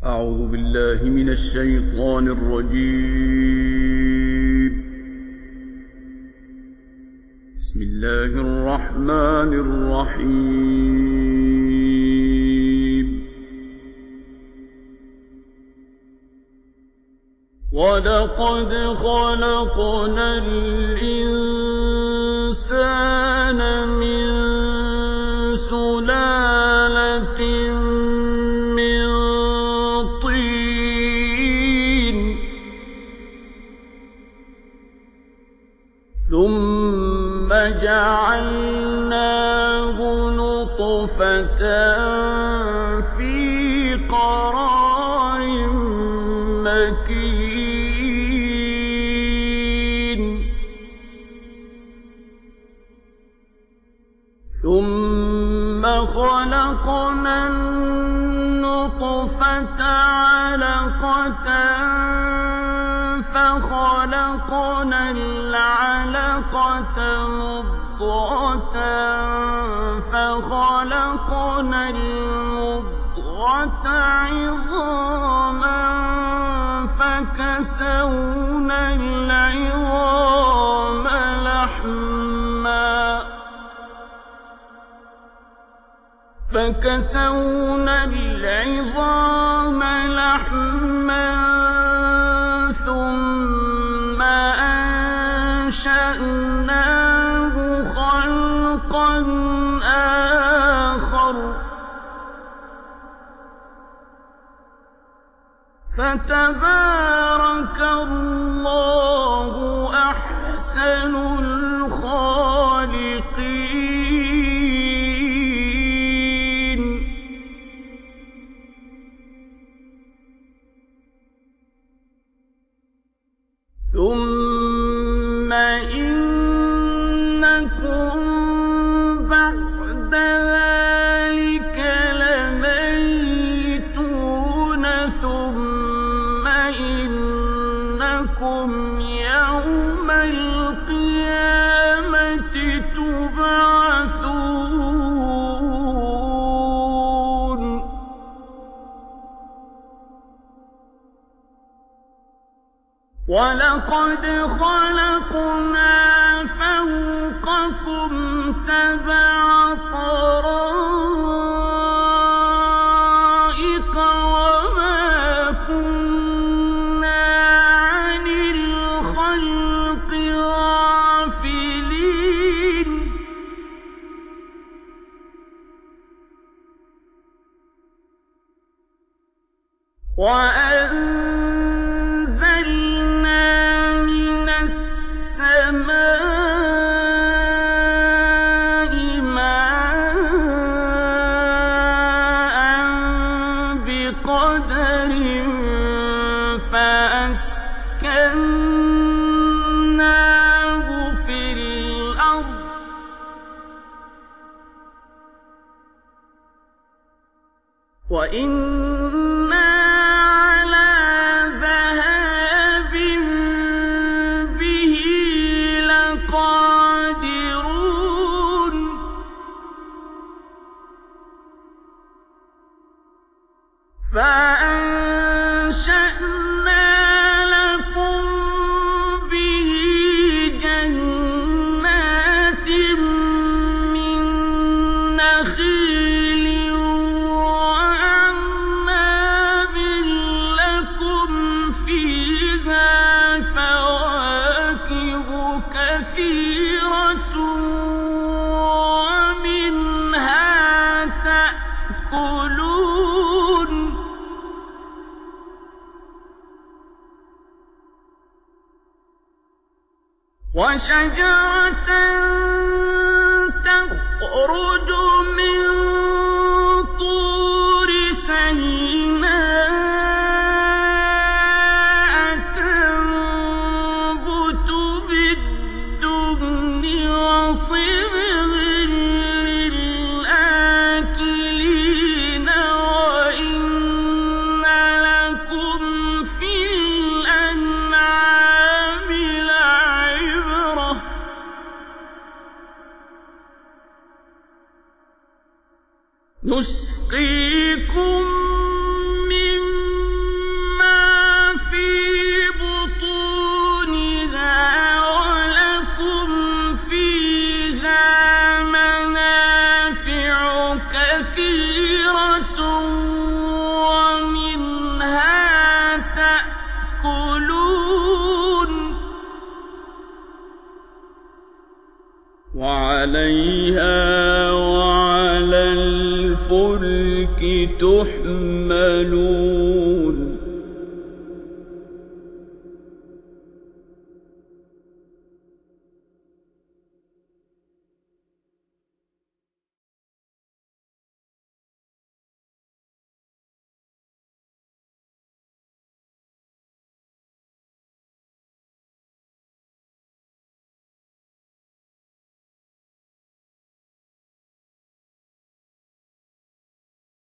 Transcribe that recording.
أعوذ بالله من الشيطان الرجيم. بسم الله الرحمن الرحيم. ولقد خلقنا الإنسان من سلالة من طين ثم جعلناه نطفة في قرار مكين ثم خلقنا النطفة علقة فخلقنا العلقة مضغة فخلقنا المضغة عظاما فكسونا العظام لحما ثم أنشأناه خلقا آخر فتبارك الله أحسن الخالقين. ثم إنكم بعد ذلك لميتون ثم إنكم يوم القيامة تبعثون. ولقد خلقنا فوقكم 7 طرائق وما كنا عن الخلق غافلين. وأنزلنا من السماء ماء بقدر فأسكناه في الأرض وإنا على ذهاب به لقادرون. فأنشأنا لكم به جنات من نخيل وأعناب لكم فيها فواكه كثيرة ومنها تأكلون. وشجرة تخرج من طور سيناء تنبت بالدهن وصبغ للآكلين وإن لكم في الأنعام لعبرة نسقيكم تحملون